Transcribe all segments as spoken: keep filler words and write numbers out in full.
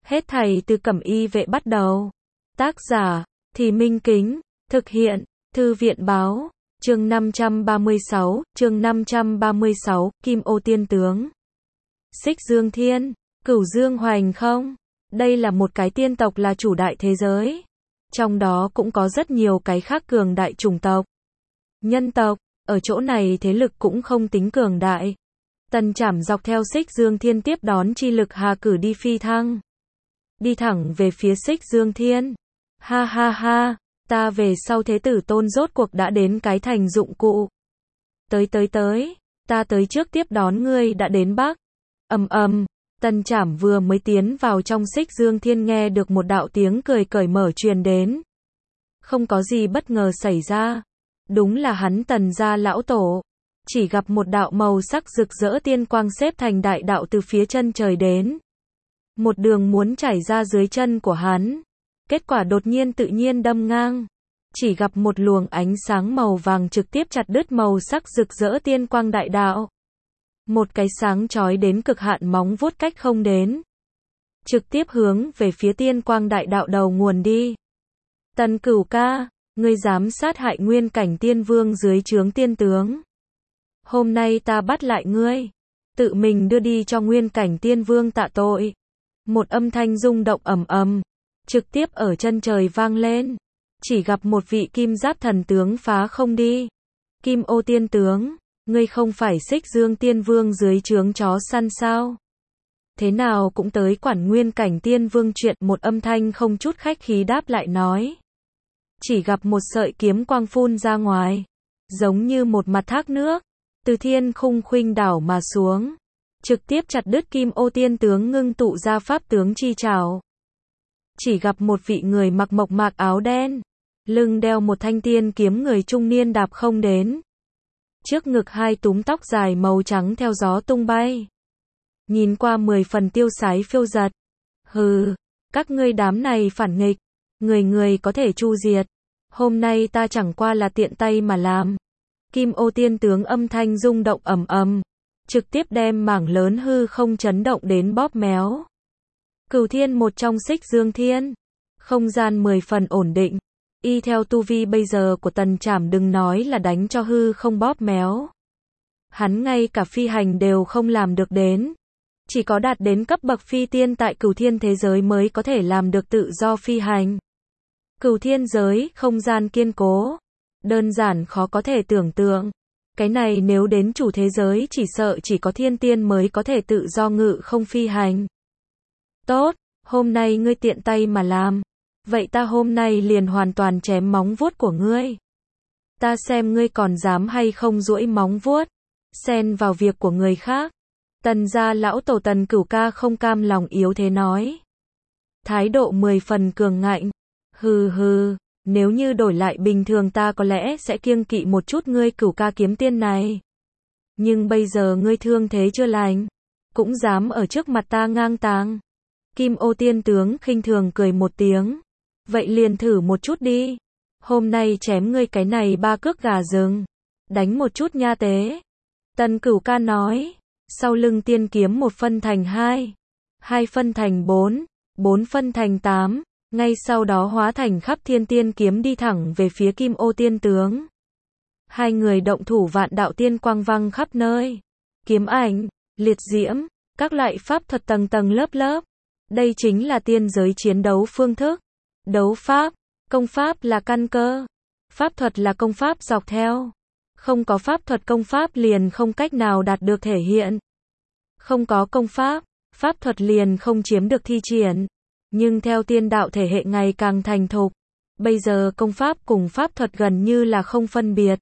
Hết thảy từ Cẩm Y vệ bắt đầu. Tác giả, Thì Minh Kính, thực hiện, Thư viện báo, chương năm trăm ba mươi sáu, chương năm trăm ba mươi sáu, Kim Ô Tiên Tướng. Xích Dương Thiên, Cửu Dương Hoành Không. Đây là một cái tiên tộc là chủ đại thế giới. Trong đó cũng có rất nhiều cái khác cường đại chủng tộc. Nhân tộc, ở chỗ này thế lực cũng không tính cường đại. Tần Trảm dọc theo Xích Dương Thiên tiếp đón chi lực hà cử đi phi thăng. Đi thẳng về phía Xích Dương Thiên. Ha ha ha, ta về sau thế tử tôn rốt cuộc đã đến cái thành dụng cụ. Tới tới tới, ta tới trước tiếp đón ngươi đã đến Bắc. Ầm ầm, Tần Trảm vừa mới tiến vào trong Xích Dương Thiên nghe được một đạo tiếng cười cởi mở truyền đến. Không có gì bất ngờ xảy ra. Đúng là hắn Tần gia lão tổ. Chỉ gặp một đạo màu sắc rực rỡ tiên quang xếp thành đại đạo từ phía chân trời đến. Một đường muốn chảy ra dưới chân của hắn. Kết quả đột nhiên tự nhiên đâm ngang. Chỉ gặp một luồng ánh sáng màu vàng trực tiếp chặt đứt màu sắc rực rỡ tiên quang đại đạo. Một cái sáng chói đến cực hạn móng vuốt cách không đến. Trực tiếp hướng về phía tiên quang đại đạo đầu nguồn đi. Tần Cửu ca, ngươi dám sát hại nguyên cảnh tiên vương dưới trướng tiên tướng. Hôm nay ta bắt lại ngươi. Tự mình đưa đi cho nguyên cảnh tiên vương tạ tội. Một âm thanh rung động ầm ầm. Trực tiếp ở chân trời vang lên. Chỉ gặp một vị kim giáp thần tướng phá không đi. Kim Ô Tiên Tướng, ngươi không phải Xích Dương Tiên Vương dưới trướng chó săn sao? Thế nào cũng tới quản nguyên cảnh tiên vương chuyện, một âm thanh không chút khách khí đáp lại nói. Chỉ gặp một sợi kiếm quang phun ra ngoài. Giống như một mặt thác nước. Từ thiên khung khuynh đảo mà xuống. Trực tiếp chặt đứt Kim Ô Tiên Tướng ngưng tụ ra pháp tướng chi trảo. Chỉ gặp một vị người mặc mộc mạc áo đen. Lưng đeo một thanh tiên kiếm người trung niên đạp không đến. Trước ngực hai túm tóc dài màu trắng theo gió tung bay. Nhìn qua mười phần tiêu sái phiêu giật. Hừ, các ngươi đám này phản nghịch. Người người có thể chu diệt. Hôm nay ta chẳng qua là tiện tay mà làm. Kim Ô Tiên Tướng âm thanh rung động ầm ầm. Trực tiếp đem mảng lớn hư không chấn động đến bóp méo. Cửu Thiên một trong Xích Dương Thiên. Không gian mười phần ổn định. Y theo tu vi bây giờ của Tần Trảm đừng nói là đánh cho hư không bóp méo. Hắn ngay cả phi hành đều không làm được đến. Chỉ có đạt đến cấp bậc phi tiên tại Cửu Thiên thế giới mới có thể làm được tự do phi hành. Cửu Thiên giới, không gian kiên cố. Đơn giản khó có thể tưởng tượng. Cái này nếu đến chủ thế giới chỉ sợ chỉ có thiên tiên mới có thể tự do ngự không phi hành. Tốt, hôm nay ngươi tiện tay mà làm. Vậy ta hôm nay liền hoàn toàn chém móng vuốt của ngươi. Ta xem ngươi còn dám hay không duỗi móng vuốt. Xen vào việc của người khác. Tần gia lão tổ Tần Cửu ca không cam lòng yếu thế nói. Thái độ mười phần cường ngạnh. Hừ hừ, nếu như đổi lại bình thường ta có lẽ sẽ kiêng kỵ một chút ngươi Cửu ca kiếm tiên này. Nhưng bây giờ ngươi thương thế chưa lành. Cũng dám ở trước mặt ta ngang tàng. Kim Ô Tiên Tướng khinh thường cười một tiếng. Vậy liền thử một chút đi. Hôm nay chém ngươi cái này ba cước gà rừng. Đánh một chút nha tế. Tần Cửu ca nói. Sau lưng tiên kiếm một phân thành hai. Hai phân thành bốn. Bốn phân thành tám. Ngay sau đó hóa thành khắp thiên tiên kiếm đi thẳng về phía Kim Ô Tiên Tướng. Hai người động thủ vạn đạo tiên quang văng khắp nơi. Kiếm ảnh, liệt diễm, các loại pháp thuật tầng tầng lớp lớp. Đây chính là tiên giới chiến đấu phương thức. Đấu pháp, công pháp là căn cơ. Pháp thuật là công pháp dọc theo. Không có pháp thuật công pháp liền không cách nào đạt được thể hiện. Không có công pháp, pháp thuật liền không chiếm được thi triển. Nhưng theo tiên đạo thể hệ ngày càng thành thục, bây giờ công pháp cùng pháp thuật gần như là không phân biệt.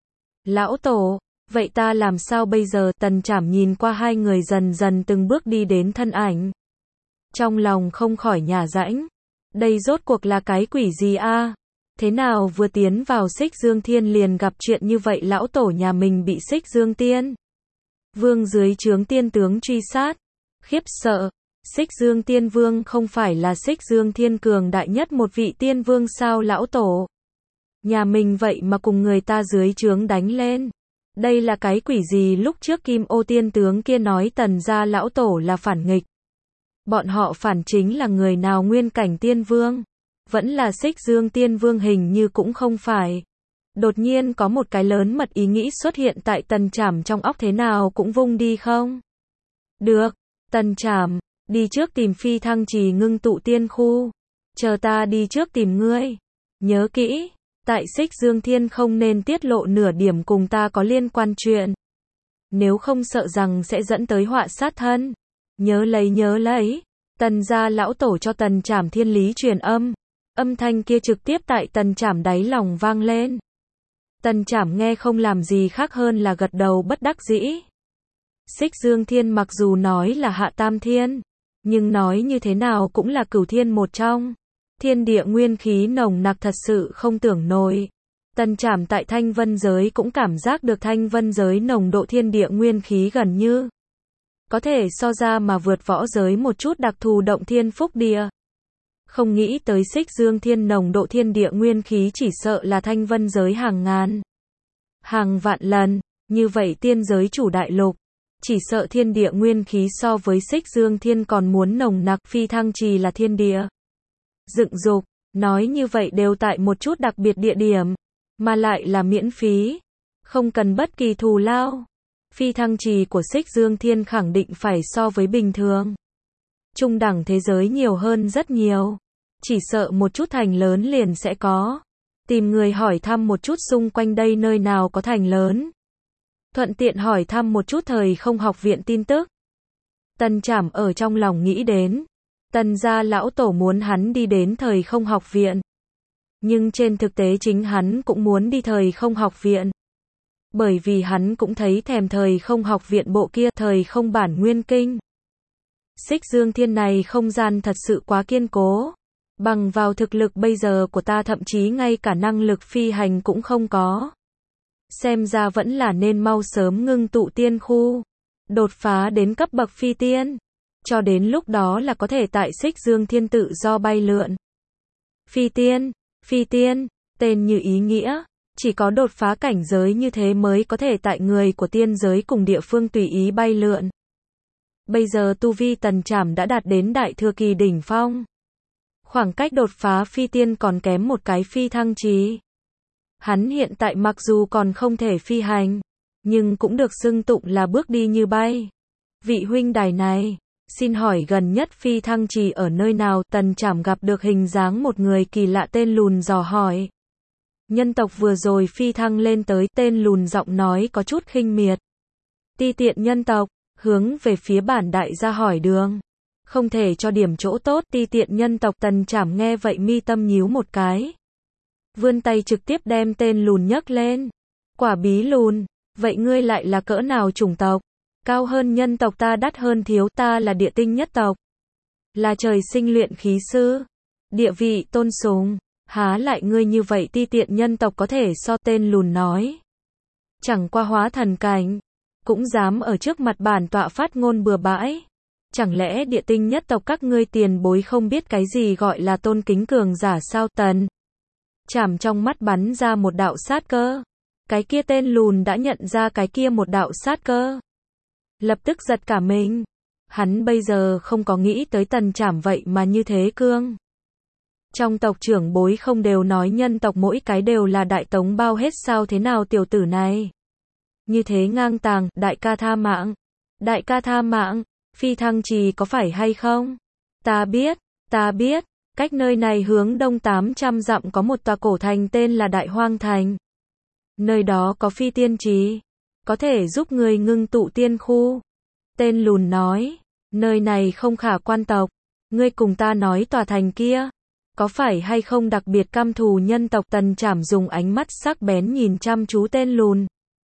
Lão tổ, vậy ta làm sao bây giờ? Tần Trảm nhìn qua hai người dần dần từng bước đi đến thân ảnh. Trong lòng không khỏi nhả rãnh. Đây rốt cuộc là cái quỷ gì a? Thế nào vừa tiến vào Xích Dương Thiên liền gặp chuyện như vậy, lão tổ nhà mình bị Xích Dương Tiên Vương dưới trướng tiên tướng truy sát. Khiếp sợ, Xích Dương Tiên Vương không phải là Xích Dương Thiên cường đại nhất một vị tiên vương sao lão tổ? Nhà mình vậy mà cùng người ta dưới trướng đánh lên. Đây là cái quỷ gì? Lúc trước Kim Ô Tiên Tướng kia nói Tần gia lão tổ là phản nghịch. Bọn họ phản chính là người nào, Nguyên Cảnh Tiên Vương? Vẫn là Xích Dương Tiên Vương? Hình như cũng không phải. Đột nhiên có một cái lớn mật ý nghĩ xuất hiện tại Tần Trảm trong óc, thế nào cũng vung đi không? Được, Tần Trảm, đi trước tìm Phi Thăng Trì ngưng tụ tiên khu. Chờ ta đi trước tìm ngươi. Nhớ kỹ, tại Xích Dương Thiên không nên tiết lộ nửa điểm cùng ta có liên quan chuyện. Nếu không sợ rằng sẽ dẫn tới họa sát thân. Nhớ lấy nhớ lấy. Tần gia lão tổ cho Tần Trảm thiên lý truyền âm. Âm thanh kia trực tiếp tại Tần Trảm đáy lòng vang lên. Tần Trảm nghe không làm gì khác hơn là gật đầu bất đắc dĩ. Xích Dương Thiên mặc dù nói là hạ tam thiên, nhưng nói như thế nào cũng là cửu thiên một trong. Thiên địa nguyên khí nồng nặc thật sự không tưởng nổi. Tần Trảm tại Thanh Vân giới cũng cảm giác được Thanh Vân giới nồng độ thiên địa nguyên khí gần như có thể so ra mà vượt võ giới một chút, đặc thù động thiên phúc địa. Không nghĩ tới Xích Dương Thiên nồng độ thiên địa nguyên khí chỉ sợ là Thanh Vân giới hàng ngàn, hàng vạn lần. Như vậy tiên giới chủ đại lục, chỉ sợ thiên địa nguyên khí so với Xích Dương Thiên còn muốn nồng nặc. Phi Thăng Trì là thiên địa dựng dục, nói như vậy đều tại một chút đặc biệt địa điểm, mà lại là miễn phí, không cần bất kỳ thù lao. Phi Thăng Trì của Xích Dương Thiên khẳng định phải so với bình thường trung đẳng thế giới nhiều hơn rất nhiều. Chỉ sợ một chút thành lớn liền sẽ có. Tìm người hỏi thăm một chút xung quanh đây nơi nào có thành lớn. Thuận tiện hỏi thăm một chút Thời Không học viện tin tức. Tần Trảm ở trong lòng nghĩ đến. Tần gia lão tổ muốn hắn đi đến Thời Không học viện. Nhưng trên thực tế chính hắn cũng muốn đi Thời Không học viện. Bởi vì hắn cũng thấy thèm Thời Không học viện bộ kia Thời Không bản nguyên kinh. Xích Dương Thiên này không gian thật sự quá kiên cố. Bằng vào thực lực bây giờ của ta thậm chí ngay cả năng lực phi hành cũng không có. Xem ra vẫn là nên mau sớm ngưng tụ tiên khu. Đột phá đến cấp bậc phi tiên. Cho đến lúc đó là có thể tại Xích Dương Thiên tự do bay lượn. Phi tiên, phi tiên, tên như ý nghĩa. Chỉ có đột phá cảnh giới như thế mới có thể tại người của tiên giới cùng địa phương tùy ý bay lượn. Bây giờ tu vi Tần Trảm đã đạt đến đại thừa kỳ đỉnh phong. Khoảng cách đột phá phi tiên còn kém một cái Phi Thăng Trì. Hắn hiện tại mặc dù còn không thể phi hành, nhưng cũng được xưng tụng là bước đi như bay. Vị huynh đài này, xin hỏi gần nhất Phi Thăng Trì ở nơi nào? Tần Trảm gặp được hình dáng một người kỳ lạ tên Lùn dò hỏi. Nhân tộc vừa rồi phi thăng lên tới, tên Lùn giọng nói có chút khinh miệt. Ti tiện nhân tộc, hướng về phía bản đại gia hỏi đường. Không thể cho điểm chỗ tốt, ti tiện nhân tộc. Tần Trảm nghe vậy mi tâm nhíu một cái. Vươn tay trực tiếp đem tên Lùn nhấc lên. Quả bí Lùn, vậy ngươi lại là cỡ nào chủng tộc? Cao hơn nhân tộc ta, đắt hơn thiếu, ta là địa tinh nhất tộc. Là trời sinh luyện khí sư. Địa vị tôn sùng. Há lại ngươi như vậy ti tiện nhân tộc có thể so? Tên Lùn nói. Chẳng qua hóa thần cảnh, cũng dám ở trước mặt bản tọa phát ngôn bừa bãi. Chẳng lẽ địa tinh nhất tộc các ngươi tiền bối không biết cái gì gọi là tôn kính cường giả sao? Tần Trảm trong mắt bắn ra một đạo sát cơ. Cái kia tên Lùn đã nhận ra cái kia một đạo sát cơ. Lập tức giật cả mình. Hắn bây giờ không có nghĩ tới Tần Trảm vậy mà như thế cương. Trong tộc trưởng bối không đều nói nhân tộc mỗi cái đều là đại tống bao hết sao? Thế nào tiểu tử này như thế ngang tàng? Đại ca tha mạng, đại ca tha mạng. Phi Thăng Trì có phải hay không? Ta biết, ta biết, cách nơi này hướng đông tám trăm dặm có một tòa cổ thành tên là Đại Hoang Thành. Nơi đó có phi tiên trì, có thể giúp người ngưng tụ tiên khu. Tên Lùn nói, nơi này không khả quan tộc. Ngươi cùng ta nói tòa thành kia, có phải hay không đặc biệt căm thù nhân tộc? Tần Trảm dùng ánh mắt sắc bén nhìn chăm chú tên Lùn.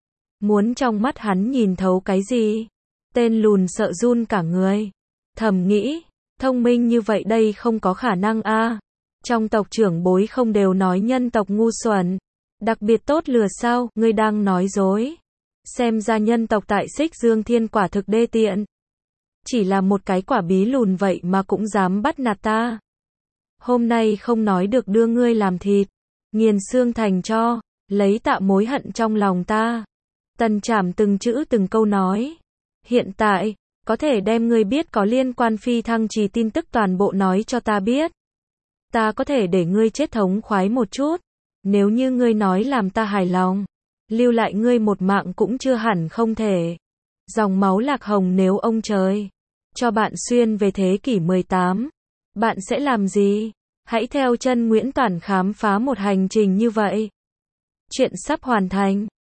Muốn trong mắt hắn nhìn thấu cái gì? Tên Lùn sợ run cả người. Thầm nghĩ, thông minh như vậy đây không có khả năng a. À. Trong tộc trưởng bối không đều nói nhân tộc ngu xuẩn, đặc biệt tốt lừa sao? Ngươi đang nói dối. Xem ra nhân tộc tại Xích Dương Thiên quả thực đê tiện. Chỉ là một cái quả bí Lùn vậy mà cũng dám bắt nạt ta. Hôm nay không nói được đưa ngươi làm thịt, nghiền xương thành tro, lấy tạ mối hận trong lòng ta. Tần Trảm từng chữ từng câu nói. Hiện tại, Có thể đem ngươi biết có liên quan phi thăng trì tin tức toàn bộ nói cho ta biết. Ta có thể để ngươi chết thống khoái một chút. Nếu như ngươi nói làm ta hài lòng, lưu lại ngươi một mạng cũng chưa hẳn không thể. Dòng máu Lạc Hồng nếu ông trời cho bạn xuyên về thế kỷ mười tám, bạn sẽ làm gì? Hãy theo chân Nguyễn Toản khám phá một hành trình như vậy. Chuyện sắp hoàn thành.